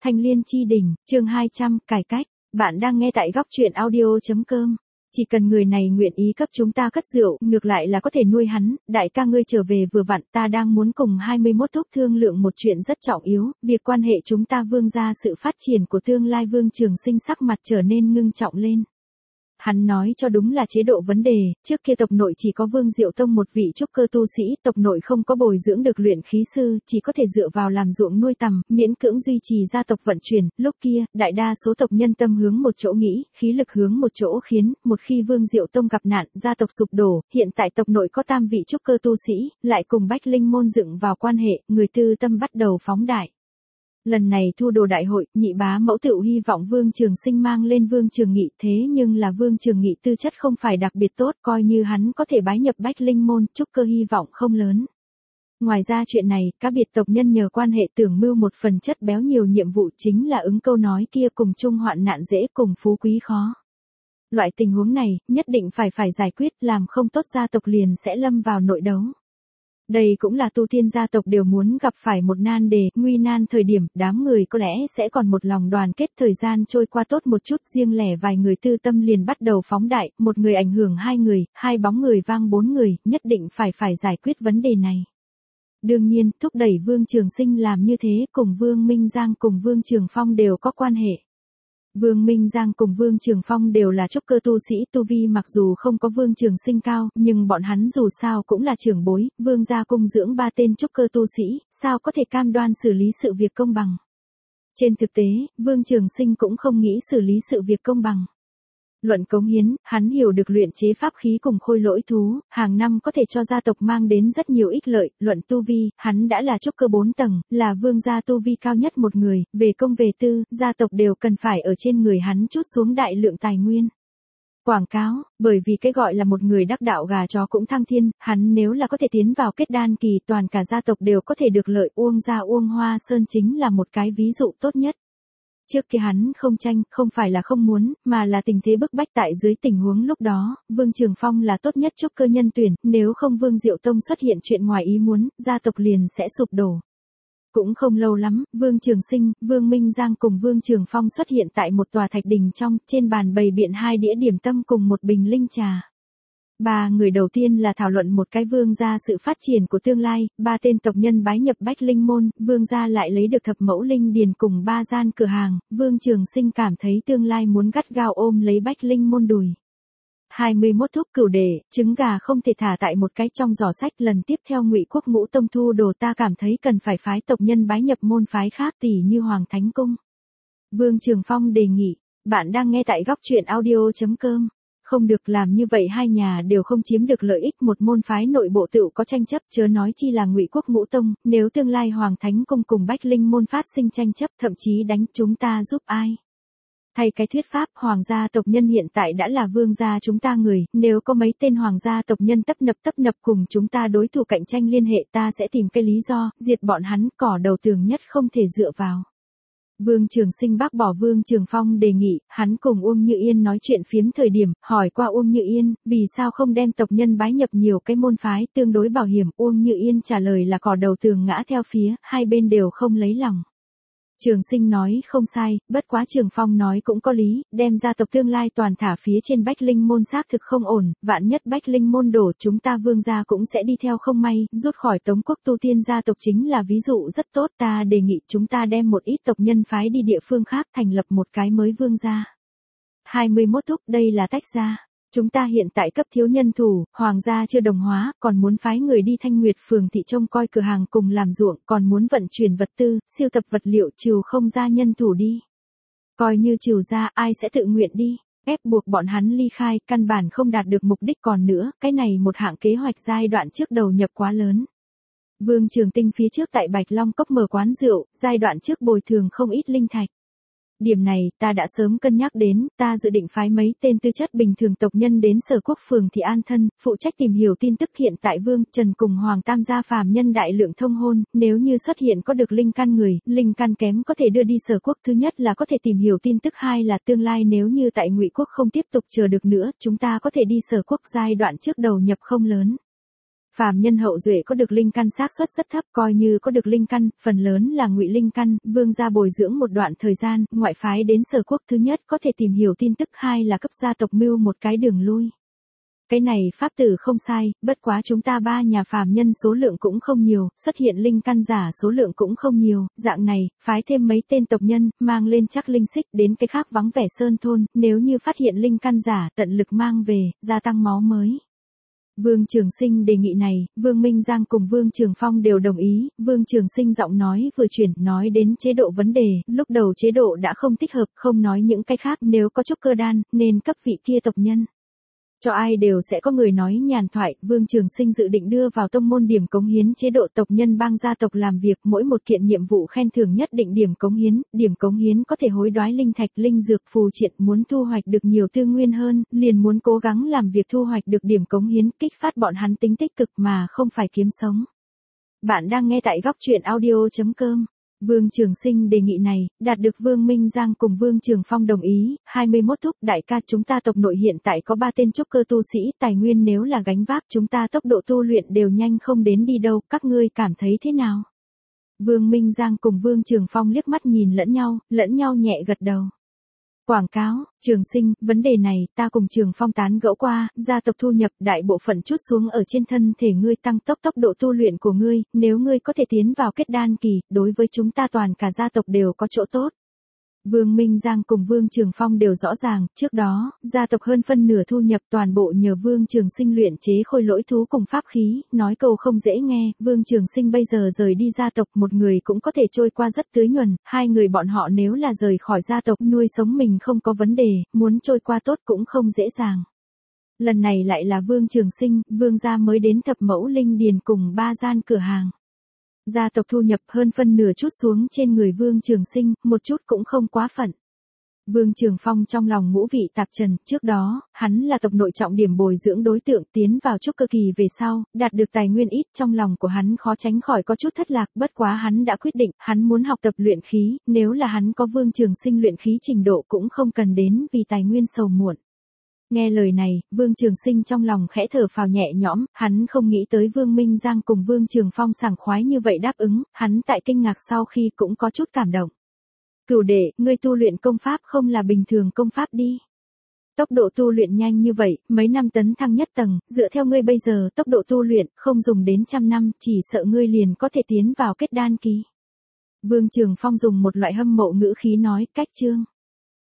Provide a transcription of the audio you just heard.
Thanh Liên Chi Đỉnh, chương 200, cải cách. Bạn đang nghe tại góc truyện audio.com. Chỉ cần người này nguyện ý cấp chúng ta cất rượu, ngược lại là có thể nuôi hắn. Đại ca ngươi trở về vừa vặn, ta đang muốn cùng 21 thúc thương lượng một chuyện rất trọng yếu, việc quan hệ chúng ta Vương gia sự phát triển của tương lai Vương Trường Sinh sắc mặt trở nên ngưng trọng lên. Hắn nói cho đúng là chế độ vấn đề, trước kia tộc nội chỉ có Vương Diệu Tông một vị trúc cơ tu sĩ, tộc nội không có bồi dưỡng được luyện khí sư, chỉ có thể dựa vào làm ruộng nuôi tầm, miễn cưỡng duy trì gia tộc vận chuyển, lúc kia, đại đa số tộc nhân tâm hướng một chỗ nghĩ, khí lực hướng một chỗ khiến, một khi Vương Diệu Tông gặp nạn, gia tộc sụp đổ, hiện tại tộc nội có tam vị trúc cơ tu sĩ, lại cùng Bách Linh môn dựng vào quan hệ, người tư tâm bắt đầu phóng đại. Lần này thu đồ đại hội, nhị bá mẫu tựu hy vọng Vương Trường Sinh mang lên Vương Trường Nghị, thế nhưng là Vương Trường Nghị tư chất không phải đặc biệt tốt, coi như hắn có thể bái nhập Bách Linh môn, trúc cơ hy vọng không lớn. Ngoài ra chuyện này, các biệt tộc nhân nhờ quan hệ tưởng mưu một phần chất béo nhiều nhiệm vụ chính là ứng câu nói kia cùng chung hoạn nạn dễ cùng phú quý khó. Loại tình huống này, nhất định phải giải quyết, làm không tốt gia tộc liền sẽ lâm vào nội đấu. Đây cũng là tu tiên gia tộc đều muốn gặp phải một nan đề, nguy nan thời điểm, đám người có lẽ sẽ còn một lòng đoàn kết, thời gian trôi qua tốt một chút, riêng lẻ vài người tư tâm liền bắt đầu phóng đại, một người ảnh hưởng hai người, hai bóng người vang bốn người, nhất định phải giải quyết vấn đề này. Đương nhiên, thúc đẩy Vương Trường Sinh làm như thế, cùng Vương Minh Giang cùng Vương Trường Phong đều có quan hệ. Vương Minh Giang cùng Vương Trường Phong đều là trúc cơ tu sĩ, tu vi mặc dù không có Vương Trường Sinh cao, nhưng bọn hắn dù sao cũng là trưởng bối, Vương gia cung dưỡng ba tên trúc cơ tu sĩ, sao có thể cam đoan xử lý sự việc công bằng. Trên thực tế, Vương Trường Sinh cũng không nghĩ xử lý sự việc công bằng. Luận cống hiến, hắn hiểu được luyện chế pháp khí cùng khôi lỗi thú, hàng năm có thể cho gia tộc mang đến rất nhiều ích lợi, luận tu vi, hắn đã là trúc cơ 4 tầng, là vương gia tu vi cao nhất một người, về công về tư, gia tộc đều cần phải ở trên người hắn trút xuống đại lượng tài nguyên. Quảng cáo, bởi vì cái gọi là một người đắc đạo gà chó cũng thăng thiên, hắn nếu là có thể tiến vào kết đan kỳ toàn cả gia tộc đều có thể được lợi, Uông gia Uông Hoa Sơn chính là một cái ví dụ tốt nhất. Trước kia hắn không tranh, không phải là không muốn, mà là tình thế bức bách tại dưới tình huống lúc đó, Vương Trường Phong là tốt nhất trúc cơ nhân tuyển, nếu không Vương Diệu Tông xuất hiện chuyện ngoài ý muốn, gia tộc liền sẽ sụp đổ. Cũng không lâu lắm, Vương Trường Sinh, Vương Minh Giang cùng Vương Trường Phong xuất hiện tại một tòa thạch đình trong, trên bàn bày biện 2 đĩa điểm tâm cùng một bình linh trà. Ba người đầu tiên là thảo luận một cái vương gia sự phát triển của tương lai, 3 tên tộc nhân bái nhập Bách Linh môn, vương gia lại lấy được thập mẫu linh điền cùng 3 gian cửa hàng, Vương Trường Sinh cảm thấy tương lai muốn gắt gao ôm lấy Bách Linh môn đùi. 21 thúc cửu đề, trứng gà không thể thả tại một cái trong giỏ sách, lần tiếp theo Ngụy Quốc Ngũ Tông thu đồ ta cảm thấy cần phải phái tộc nhân bái nhập môn phái khác tỉ như Hoàng Thánh Cung. Vương Trường Phong đề nghị, bạn đang nghe tại góc truyện audio.com. Không được làm như vậy, hai nhà đều không chiếm được lợi ích, một môn phái nội bộ tựu có tranh chấp, chớ nói chi là Ngụy Quốc Ngũ Tông, nếu tương lai Hoàng Thánh Cung cùng Bách Linh môn phát sinh tranh chấp, thậm chí đánh, chúng ta giúp ai? Thay cái thuyết pháp, hoàng gia tộc nhân hiện tại đã là vương gia chúng ta người, nếu có mấy tên hoàng gia tộc nhân tấp nập cùng chúng ta đối thủ cạnh tranh liên hệ, ta sẽ tìm cái lý do, diệt bọn hắn, cỏ đầu tường nhất không thể dựa vào. Vương Trường Sinh bác bỏ Vương Trường Phong đề nghị, hắn cùng Uông Như Yên nói chuyện phiếm thời điểm, hỏi qua Uông Như Yên, vì sao không đem tộc nhân bái nhập nhiều cái môn phái tương đối bảo hiểm, Uông Như Yên trả lời là cỏ đầu tường ngã theo phía, hai bên đều không lấy lòng. Trường Sinh nói không sai, bất quá Trường Phong nói cũng có lý, đem gia tộc tương lai toàn thả phía trên Bách Linh môn xác thực không ổn, vạn nhất Bách Linh môn đổ chúng ta vương gia cũng sẽ đi theo không may, rút khỏi Tống quốc tu tiên gia tộc chính là ví dụ rất tốt, ta đề nghị chúng ta đem một ít tộc nhân phái đi địa phương khác thành lập một cái mới vương gia. 21 thúc, đây là tách ra. Chúng ta hiện tại cấp thiếu nhân thủ, hoàng gia chưa đồng hóa, còn muốn phái người đi Thanh Nguyệt phường thị trông coi cửa hàng cùng làm ruộng, còn muốn vận chuyển vật tư, siêu tập vật liệu, trừ không ra nhân thủ đi. Coi như trừ ra, ai sẽ tự nguyện đi, ép buộc bọn hắn ly khai, căn bản không đạt được mục đích, còn nữa, cái này một hạng kế hoạch giai đoạn trước đầu nhập quá lớn. Vương Trường Tinh phía trước tại Bạch Long Cốc mở quán rượu, giai đoạn trước bồi thường không ít linh thạch. Điểm này, ta đã sớm cân nhắc đến, ta dự định phái mấy tên tư chất bình thường tộc nhân đến Sở Quốc phường thị an thân, phụ trách tìm hiểu tin tức hiện tại Vương Trần cùng Hoàng Tam gia phàm nhân đại lượng thông hôn, nếu như xuất hiện có được linh căn người, linh căn kém có thể đưa đi Sở Quốc, thứ nhất là có thể tìm hiểu tin tức, hai là tương lai nếu như tại Ngụy Quốc không tiếp tục chờ được nữa, chúng ta có thể đi Sở Quốc, giai đoạn trước đầu nhập không lớn. Phàm nhân hậu duệ có được linh căn xác suất rất thấp, coi như có được linh căn, phần lớn là ngụy linh căn, vương gia bồi dưỡng một đoạn thời gian, ngoại phái đến Sở Quốc, thứ nhất có thể tìm hiểu tin tức, hai là cấp gia tộc mưu một cái đường lui. Cái này pháp tử không sai, bất quá chúng ta ba nhà phàm nhân số lượng cũng không nhiều, xuất hiện linh căn giả số lượng cũng không nhiều, dạng này, phái thêm mấy tên tộc nhân, mang lên chắc linh xích đến cái khác vắng vẻ sơn thôn, nếu như phát hiện linh căn giả, tận lực mang về, gia tăng máu mới. Vương Trường Sinh đề nghị này, Vương Minh Giang cùng Vương Trường Phong đều đồng ý, Vương Trường Sinh giọng nói vừa chuyển, nói đến chế độ vấn đề, lúc đầu chế độ đã không thích hợp, không nói những cái khác, nếu có trúc cơ đan, nên cấp vị kia tộc nhân. Cho ai đều sẽ có người nói nhàn thoại, Vương Trường Sinh dự định đưa vào tông môn điểm cống hiến chế độ tộc nhân bang gia tộc làm việc, mỗi một kiện nhiệm vụ khen thưởng nhất định điểm cống hiến có thể hối đoái linh thạch, linh dược, phù triện, muốn thu hoạch được nhiều tư nguyên hơn, liền muốn cố gắng làm việc thu hoạch được điểm cống hiến, kích phát bọn hắn tính tích cực mà không phải kiếm sống. Bạn đang nghe tại góc truyện audio.com. Vương Trường Sinh đề nghị này, đạt được Vương Minh Giang cùng Vương Trường Phong đồng ý, 21 thúc đại ca chúng ta tộc nội hiện tại có 3 tên trúc cơ tu sĩ, tài nguyên nếu là gánh vác chúng ta tốc độ tu luyện đều nhanh không đến đi đâu, các ngươi cảm thấy thế nào? Vương Minh Giang cùng Vương Trường Phong liếc mắt nhìn lẫn nhau nhẹ gật đầu. Quảng cáo, Trường Sinh, vấn đề này, ta cùng Trường Phong tán gẫu qua, gia tộc thu nhập đại bộ phận chút xuống ở trên thân thể ngươi tăng tốc độ tu luyện của ngươi, nếu ngươi có thể tiến vào kết đan kỳ, đối với chúng ta toàn cả gia tộc đều có chỗ tốt. Vương Minh Giang cùng Vương Trường Phong đều rõ ràng, trước đó, gia tộc hơn phân nửa thu nhập toàn bộ nhờ Vương Trường Sinh luyện chế khôi lỗi thú cùng pháp khí, nói câu không dễ nghe, Vương Trường Sinh bây giờ rời đi gia tộc, một người cũng có thể trôi qua rất tưới nhuần, hai người bọn họ nếu là rời khỏi gia tộc nuôi sống mình không có vấn đề, muốn trôi qua tốt cũng không dễ dàng. Lần này lại là Vương Trường Sinh, Vương gia mới đến Thập Mẫu Linh Điền cùng 3 gian cửa hàng. Gia tộc thu nhập hơn phân nửa chút xuống trên người Vương Trường Sinh, một chút cũng không quá phận. Vương Trường Phong trong lòng ngũ vị tạp trần, trước đó, hắn là tộc nội trọng điểm bồi dưỡng đối tượng tiến vào trúc cơ kỳ về sau, đạt được tài nguyên ít, trong lòng của hắn khó tránh khỏi có chút thất lạc, bất quá hắn đã quyết định, hắn muốn học tập luyện khí, nếu là hắn có Vương Trường Sinh luyện khí trình độ cũng không cần đến vì tài nguyên sầu muộn. Nghe lời này, Vương Trường Sinh trong lòng khẽ thở phào nhẹ nhõm, hắn không nghĩ tới Vương Minh Giang cùng Vương Trường Phong sảng khoái như vậy đáp ứng, hắn tại kinh ngạc sau khi cũng có chút cảm động. Cửu đệ, ngươi tu luyện công pháp không là bình thường công pháp đi. Tốc độ tu luyện nhanh như vậy, mấy năm tấn thăng nhất tầng, dựa theo ngươi bây giờ tốc độ tu luyện, không dùng đến 100 năm, chỉ sợ ngươi liền có thể tiến vào kết đan kỳ. Vương Trường Phong dùng một loại hâm mộ ngữ khí nói, cách chương.